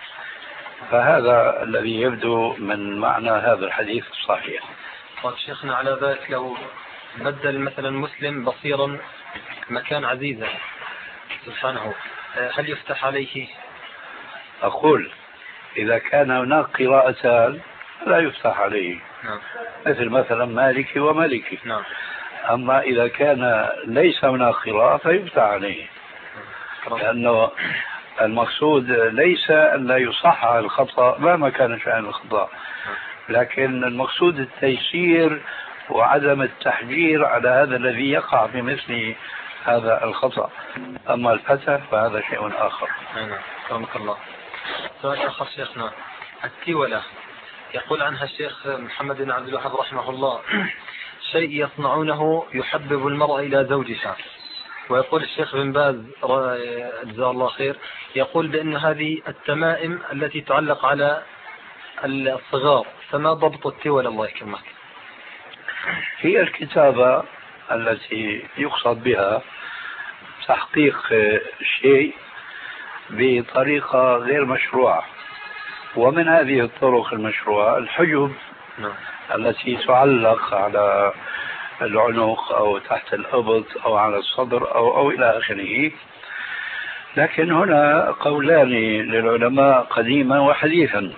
فهذا الذي يبدو من معنى هذا الحديث الصحيح. طيب شيخنا، على ذلك لو بدل مثلا مسلم بصيرا مكان عزيزا سبحانه، هل يفتح عليه؟ أقول إذا كان هناك قراءتان لا يفتح عليه. نعم. مثلا مالكي ومالكي. نعم. أما إذا كان ليس هناك قراءة فيفتح عليه. لأنه المقصود ليس أن لا يصحح الخطأ مهما كان شأن الخطأ، لكن المقصود التيسير وعدم التحجير على هذا الذي يقع بمثل هذا الخطأ. أما الفتح فهذا شيء آخر. نعم. رحمك الله. سؤال آخر شيخنا، التولة يقول عنها الشيخ محمد بن عبد الوهاب رحمه الله: شيء يصنعونه يحبب المرأة إلى زوجها. ويقول الشيخ بن باز جزاه الله خير يقول بأن هذه التمائم التي تعلق على الصغار، فما ضبط التول الله يكرمك؟ هي الكتابة التي يقصد بها تحقيق شيء بطريقة غير مشروعة، ومن هذه الطرق المشروعة الحجب التي تعلق على العنق أو تحت الإبط أو على الصدر أو إلى آخره. لكن هنا قولان للعلماء قديما وحديثا.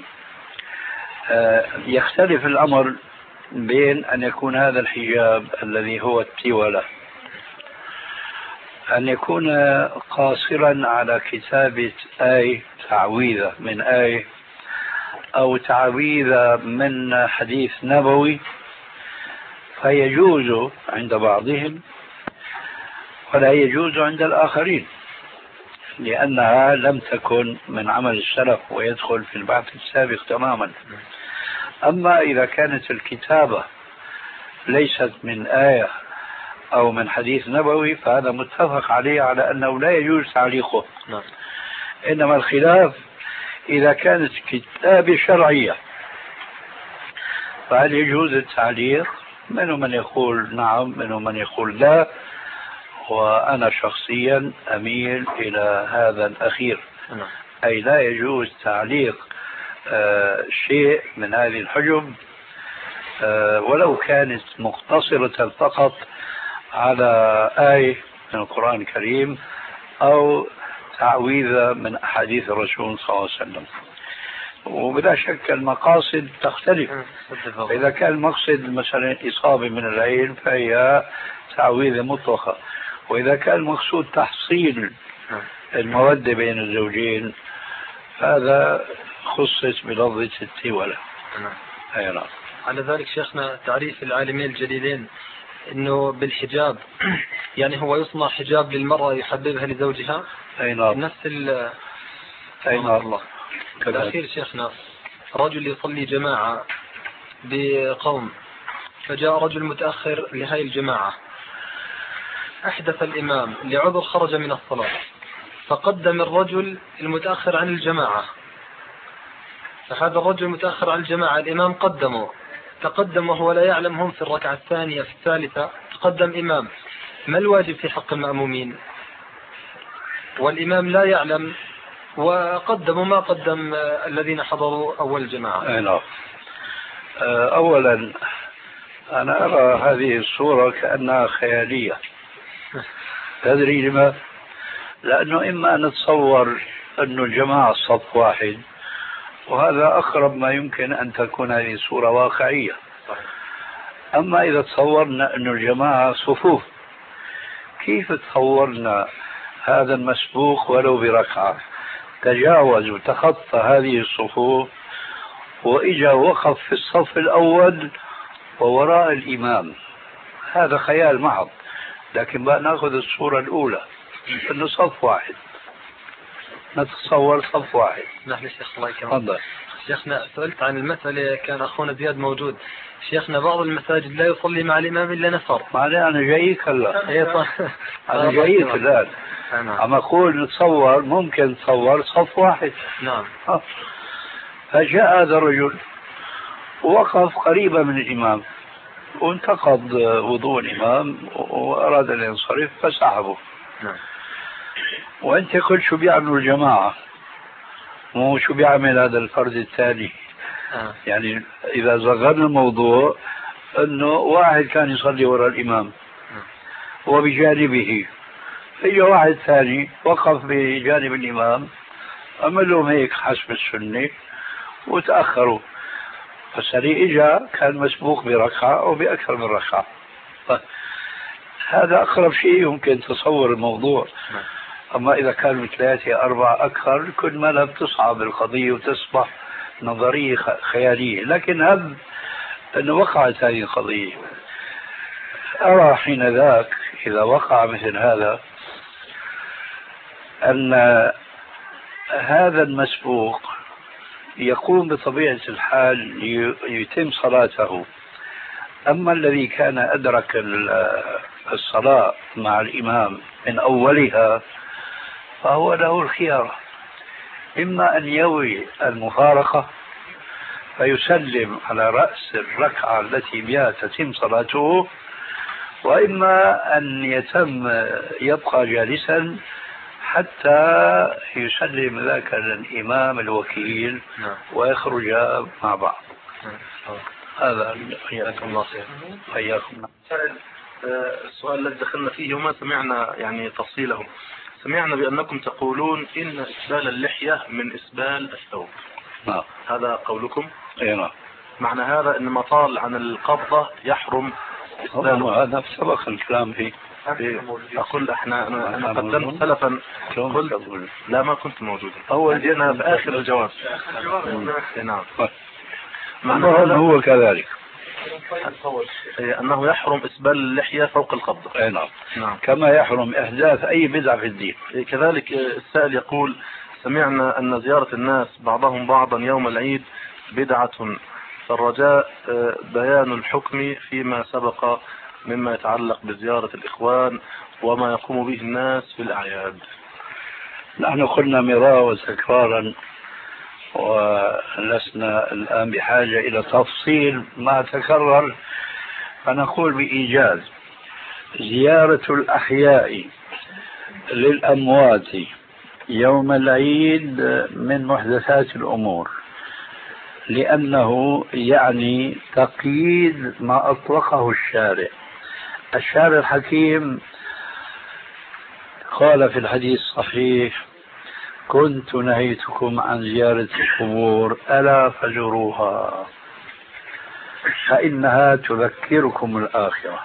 يختلف الأمر بين أن يكون هذا الحجاب الذي هو التولة أن يكون قاصرا على كتابة آية تعويذة من آية أو تعويذة من حديث نبوي، فيجوز عند بعضهم ولا يجوز عند الآخرين، لأنها لم تكن من عمل السلف ويدخل في البحث السابق تماما. أما إذا كانت الكتابة ليست من آية أو من حديث نبوي فهذا متفق عليه على أنه لا يجوز تعليقه. إنما الخلاف إذا كانت كتابة شرعية فهل يجوز التعليق؟ منهم من يقول نعم، منهم من يقول لا، وأنا شخصيا أميل إلى هذا الأخير، أي لا يجوز تعليق شيء من هذه الحجب ولو كانت مقتصرة فقط على آية من القرآن الكريم أو تعويذة من أحاديث الرسول صلى الله عليه وسلم. وبلا شك المقاصد تختلف. إذا كان المقصد مثلا إصابة من العين فهي تعويذة مطلقة، وإذا كان المقصود تحصيل المودة بين الزوجين هذا خصص بلفظة التولة. على ذلك شيخنا تعريف العالمين الجليلين انه بالحجاب يعني هو يصنع حجاب للمرأة يحببها لزوجها. أي نعم. نفس الله. الأخير شيخنا رجل يصلي جماعة بقوم، فجاء رجل متأخر لهذه الجماعة، أحدث الإمام لعذر خرج من الصلاة، فقدم الرجل المتأخر عن الجماعة، فهذا الرجل المتأخر عن الجماعة الإمام تقدم وهو لا يعلم، هم في الركعة الثانية في الثالثة تقدم إمام. ما الواجب في حق المأمومين والإمام لا يعلم وقدموا ما قدم الذين حضروا أول الجماعة؟ أولا أنا أرى هذه الصورة كأنها خيالية. تدري لما؟ لأنه إما أن نتصور أن الجماعة صف واحد، وهذا أقرب ما يمكن أن تكون هذه الصورة واقعية. أما إذا تصورنا أن الجماعة صفوف، كيف تصورنا هذا المسبوق ولو بركعة تجاوز وتخطى هذه الصفوف وإجا وقف في الصف الأول ووراء الإمام؟ هذا خيال محض. لكن بقى نأخذ الصورة الأولى أنه صف واحد، نتصور صف واحد. نحن شيخ الله يكرمك. شيخنا سألت عن المسألة، كان أخونا زياد موجود. شيخنا بعض المساجد لا يصلي مع الإمام إلا نفر. معناه أنا جايك هلا. أنا جايك الآن. أما أقول نتصور ممكن نتصور صف واحد. نعم. فجاء هذا الرجل ووقف قريبا من الإمام وانتقض وضوء الإمام وأراد أن ينصرف فسحبه. نعم. وأنت قلت شو بيعملوا الجماعة، مو شو بيعمل هذا الفرد الثاني. يعني إذا صغرنا الموضوع أنه واحد كان يصلي وراء الإمام وبجانبه إجا واحد ثاني وقف بجانب الإمام، عمل لهم هيك حسب السنة وتأخروا، فالسري إجا كان مسبوق بركعة أو بأكثر من ركعة. هذا أقرب شيء يمكن تصور الموضوع. أما إذا كانوا 3 4 أكثر كل ما لا بتصعب القضية وتصبح نظرية خيالية. لكن هب أن وقعت هذه القضية، أرى حين ذاك إذا وقع مثل هذا أن هذا المسبوق يقوم بطبيعة الحال يتم صلاته أما الذي كان أدرك الصلاة مع الإمام من أولها فهو له الخيار، إما أن يوي المفارقة فيسلم على رأس الركعة التي بها تتم صلاته، وإما أن يبقى جالسا حتى يسلم ذاك الإمام الوكيل ويخرج مع بعض. هذا حياكم الله حياكم. السؤال الذي دخلنا فيه وما سمعنا يعني تفصيله، سمعنا بأنكم تقولون إن إسبال اللحية من إسبال الثوب. نعم. هذا قولكم؟ أي نعم. معنى هذا أن ما طال عن القبضة يحرم إسباله. هذا سبق الكلام فيه. أقول أنا قدمت سلفا قلت لا ما كنت موجودا. أول جينا في آخر الجواب. نعم. معنى هو كذلك أنه يحرم إسبال اللحية فوق القبضة. نعم. كما يحرم إحداث أي بدعة في الدين. كذلك السائل يقول سمعنا أن زيارة الناس بعضهم بعضا يوم العيد بدعة، فالرجاء بيان الحكم فيما سبق مما يتعلق بزيارة الإخوان وما يقوم به الناس في الأعياد. نحن قلنا مرارا وتكرارا ولسنا الآن بحاجة إلى تفصيل ما تكرر، فنقول بإيجاز: زيارة الأحياء للأموات يوم العيد من محدثات الأمور، لأنه يعني تقييد ما أطلقه الشارع. الشارع الحكيم قال في الحديث الصحيح: كنت نهيتكم عن زيارة القبور ألا فزوروها فإنها تذكركم الآخرة.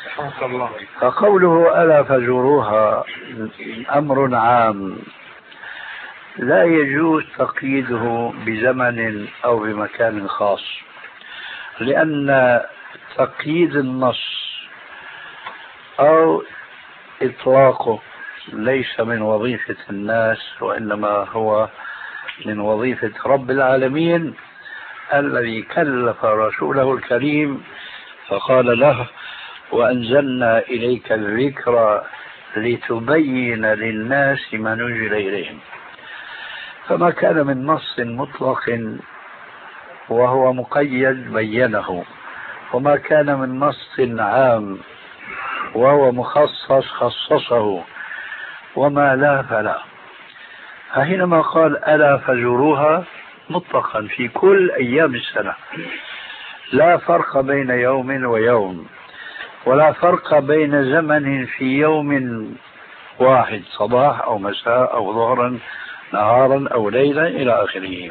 فقوله ألا فزوروها أمر عام لا يجوز تقييده بزمن أو بمكان خاص، لأن تقييد النص أو إطلاقه ليس من وظيفة الناس، وإنما هو من وظيفة رب العالمين الذي كلف رسوله الكريم فقال له: وأنزلنا إليك الذكر لتبين للناس ما نزل إليهم. فما كان من نص مطلق وهو مقيد بينه، وما كان من نص عام وهو مخصص خصصه، وما لا فلا. فحينما قال ألا فزوروها مطلقا في كل أيام السنة، لا فرق بين يوم ويوم، ولا فرق بين زمن في يوم واحد، صباح أو مساء أو ظهرا نهارا أو ليلا إلى آخره.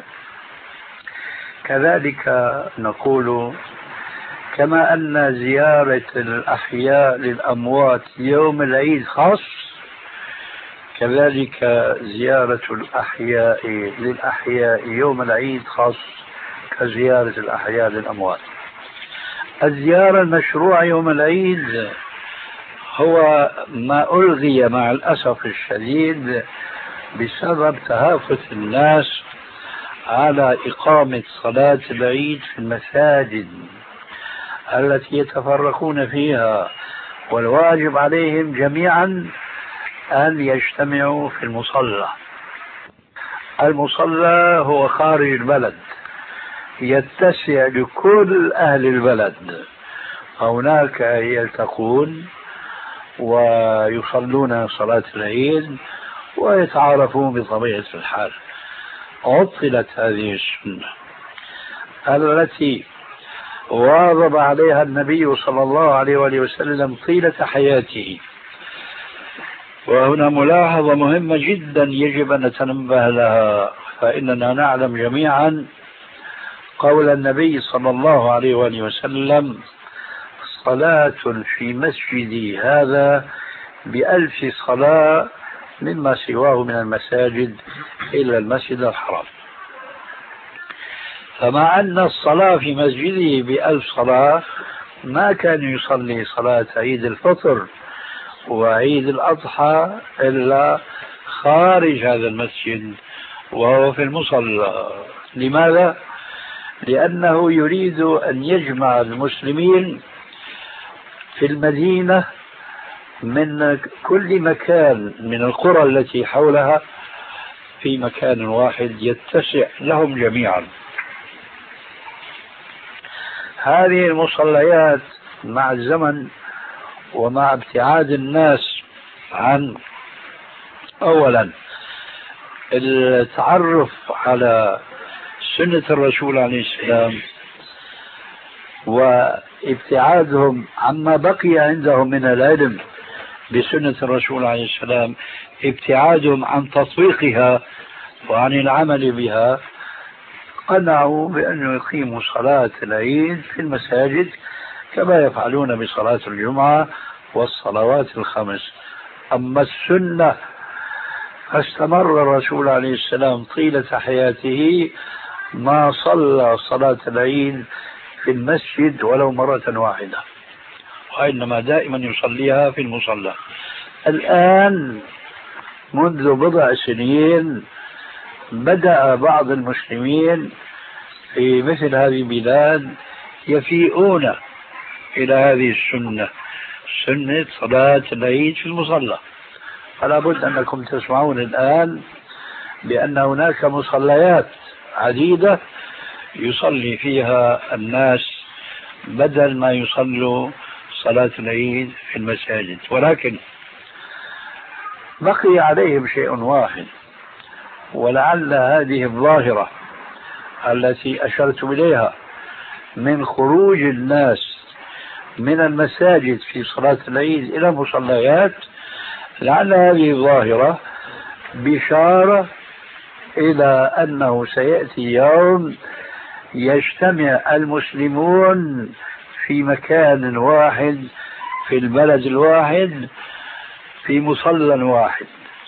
كذلك نقول كما أن زيارة الأحياء للأموات يوم العيد خاص، كذلك زيارة الأحياء للأحياء يوم العيد خاص كزيارة الأحياء للأموات. الزيارة المشروعة يوم العيد هو ما ألغي مع الأسف الشديد بسبب تهافت الناس على إقامة صلاة العيد في المساجد التي يتفرقون فيها، والواجب عليهم جميعا أن يجتمعوا في المصلى. المصلى هو خارج البلد يتسع لكل أهل البلد، هناك يلتقون ويصلون صلاة العيد ويتعارفون بطبيعة الحال. عطلت هذه السنة التي واظب عليها النبي صلى الله عليه وآله وسلم طيلة حياته. وهنا ملاحظة مهمة جدا يجب أن نتنبه لها، فإننا نعلم جميعا قول النبي صلى الله عليه وآله وسلم: صلاة في مسجدي هذا ب1000 صلاة مما سواه من المساجد إلا المسجد الحرام. فمع أن الصلاة في مسجده ب1000 صلاة ما كان يصلي صلاة عيد الفطر وعيد الأضحى إلا خارج هذا المسجد وهو في المصلى. لماذا؟ لأنه يريد أن يجمع المسلمين في المدينة من كل مكان من القرى التي حولها في مكان واحد يتسع لهم جميعا. هذه المصليات مع الزمن ومع ابتعاد الناس عن أولا التعرف على سنة الرسول عليه السلام وابتعادهم عما بقي عندهم من العلم بسنة الرسول عليه السلام، ابتعادهم عن تطبيقها وعن العمل بها، قنعوا بأن يقيموا صلاة العيد في المساجد كما يفعلون بصلاة الجمعة والصلوات الخمس. أما السنة فاستمر الرسول عليه السلام طيلة حياته ما صلى صلاة العيد في المسجد ولو مرة واحدة، وإنما دائما يصليها في المصلى. الآن منذ بضع سنين بدأ بعض المسلمين في مثل هذه البلاد يفيئون إلى هذه السنة، سنة صلاة العيد في المصلى. فلا بد أنكم تسمعون الآن بأن هناك مصليات عديدة يصلي فيها الناس بدل ما يصلوا صلاة العيد في المساجد. ولكن بقي عليهم شيء واحد، ولعل هذه الظاهرة التي أشرت إليها من خروج الناس من المساجد في صلاة العيد إلى المصليات، لعل هذه الظاهرة بشارة إلى أنه سيأتي يوم يجتمع المسلمون في مكان واحد في البلد الواحد في مصلى واحد،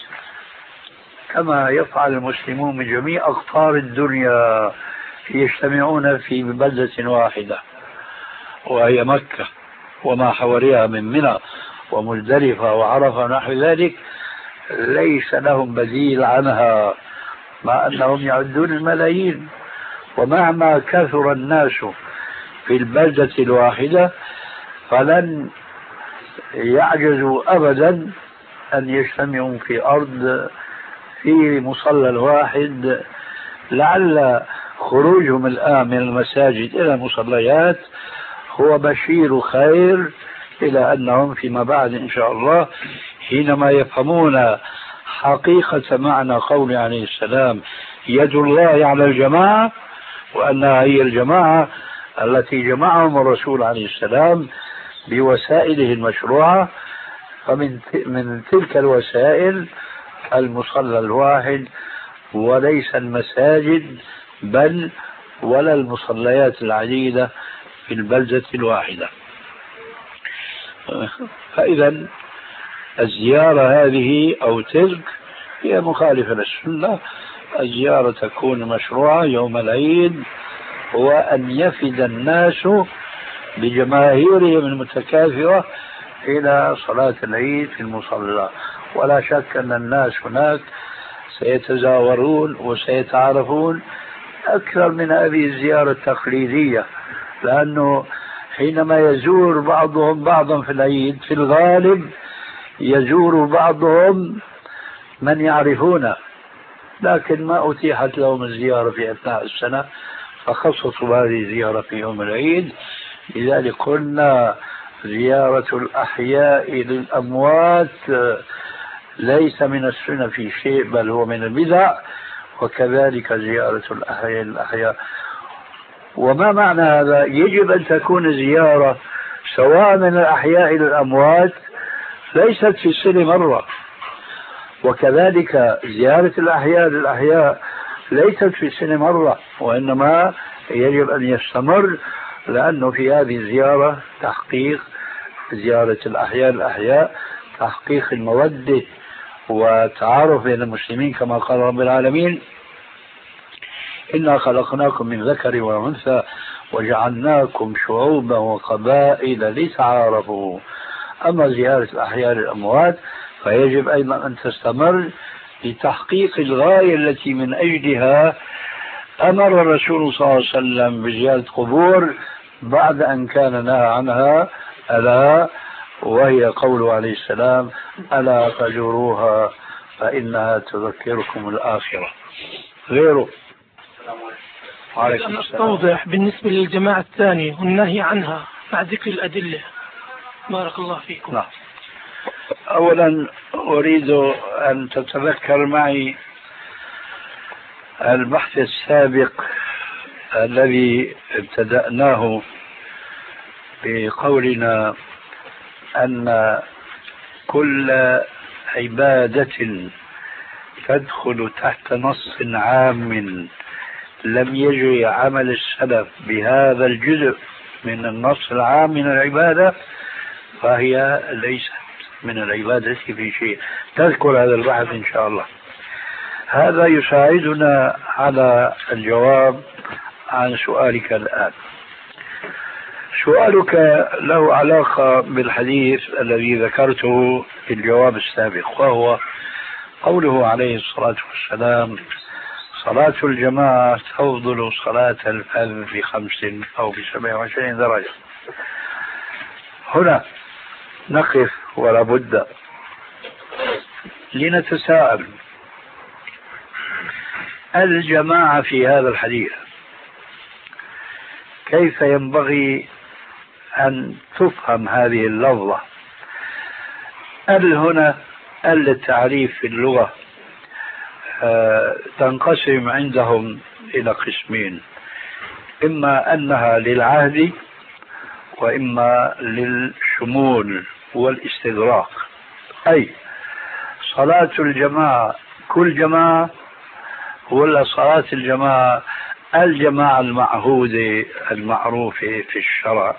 كما يفعل المسلمون من جميع أقطار الدنيا يجتمعون في بلدة واحدة وهي مكة وما حواليها من منى ومزدلفة وعرفة ونحو ذلك، ليس لهم بديل عنها مع أنهم يعدون الملايين. ومهما كثر الناس في البلدة الواحدة فلن يعجزوا أبدا أن يجتمعوا في أرض في مصلى واحد. لعل خروجهم الآن من المساجد إلى المصليات هو بشير خير إلى أنهم فيما بعد إن شاء الله حينما يفهمون حقيقة معنى قول عليه السلام يد الله على الجماعة، وأنها هي الجماعة التي جمعهم الرسول عليه السلام بوسائله المشروعة، فمن تلك الوسائل المصلى الواحد وليس المساجد بل ولا المصليات العديدة في البلدة الواحدة. فإذا الزيارة هذه أو تلك هي مخالفة للسنة. الزيارة تكون مشروعة يوم العيد وأن يفد الناس بجماهيرهم المتكاثرة إلى صلاة العيد في المصلى. ولا شك أن الناس هناك سيتزاورون وسيتعرفون أكثر من هذه الزيارة التقليدية، لأنه حينما يزور بعضهم بعضا في العيد في الغالب يزور بعضهم من يعرفونه، لكن ما أتيحت لهم الزيارة في أثناء السنة فخصصوا هذه الزيارة في يوم العيد. لذلك قلنا زيارة الأحياء للأموات ليس من السنة في شيء بل هو من البدع، وكذلك زيارة الأحياء للأحياء. وما معنى هذا؟ يجب أن تكون زيارة سواء من الأحياء للأموات ليست في السنة مرة، وكذلك زيارة الأحياء للأحياء ليست في السنة مرة، وإنما يجب أن يستمر، لأنه في هذه الزيارة تحقيق زيارة الأحياء للأحياء تحقيق المودة وتعارف بين المسلمين، كما قال رب العالمين إنا خلقناكم من ذكر وأنثى وجعلناكم شعوبا وقبائل لتعارفوا. أما زيارة الأحياء للأموات فيجب أيضا أن تستمر لتحقيق الغاية التي من أجلها أمر الرسول صلى الله عليه وسلم بزيارة قبور بعد أن كان نهى عنها ألا وهي قوله عليه السلام ألا فجروها فإنها تذكركم الآخرة. غيره. أن أستوضح بالنسبة للجماعة الثانية والنهي عنها مع ذكر الأدلة. بارك الله فيكم. نعم. أولا أريد أن تتذكر معي البحث السابق الذي ابتدأناه بقولنا أن كل عبادة تدخل تحت نص عام لم يجري عمل السلف بهذا الجزء من النص العام من العبادة فهي ليست من العبادة في شيء. تذكر هذا البحث إن شاء الله. هذا يساعدنا على الجواب عن سؤالك الآن. سؤالك له علاقة بالحديث الذي ذكرته في الجواب السابق، وهو قوله عليه الصلاة والسلام صلاة الجماعة تفضل صلاة الفذ ب5 أو ب27 درجة. هنا نقف ولا بد لنتساءل الجماعة في هذا الحديث كيف ينبغي أن تفهم هذه اللفظة؟ هنا التعريف في اللغة تنقسم عندهم إلى قسمين، إما أنها للعهد وإما للشمول والاستغراق. أي صلاة الجماعة كل جماعة ولا صلاة الجماعة الجماعة المعهودة المعروفة في الشرع؟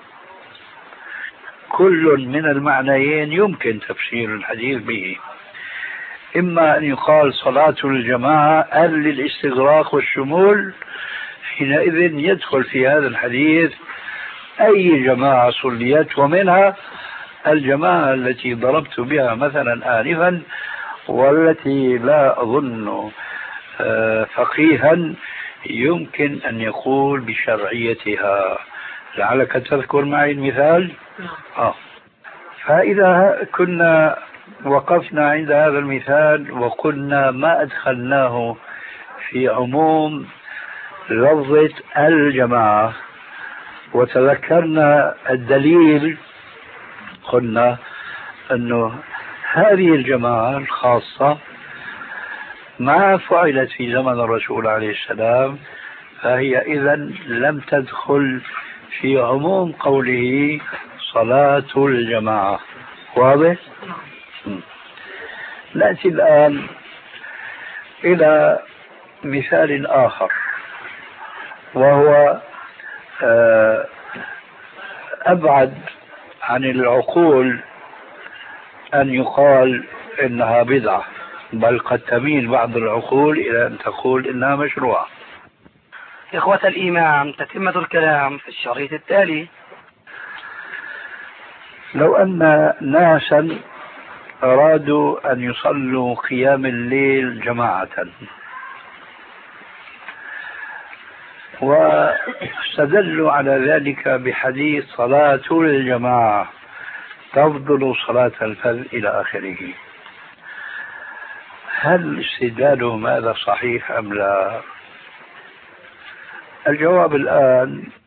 كل من المعنيين يمكن تفسير الحديث به. إما أن يقال صلاة الجماعة للاستغراق والشمول، حينئذ يدخل في هذا الحديث أي جماعة صليت، ومنها الجماعة التي ضربت بها مثلا آنفا والتي لا أظن فقيها يمكن أن يقول بشرعيتها. لعلك تذكر معي المثال. فإذا كنا وقفنا عند هذا المثال وقلنا ما أدخلناه في عموم لفظة الجماعة وتذكرنا الدليل، قلنا أنه هذه الجماعة الخاصة ما فعلت في زمن الرسول عليه السلام، فهي إذن لم تدخل في عموم قوله صلاة الجماعة. واضح؟ نأتي الآن إلى مثال آخر، وهو أبعد عن العقول أن يقال إنها بدعة، بل قد تميل بعض العقول إلى أن تقول إنها مشروعة. إخوة الإيمان، تتمة الكلام في الشريط التالي. لو أن ناسا أرادوا أن يصلوا قيام الليل جماعة واستدلوا على ذلك بحديث صلاة الجماعة تفضل صلاة الفذ إلى آخره، هل استدلالهم هذا صحيح أم لا؟ الجواب الآن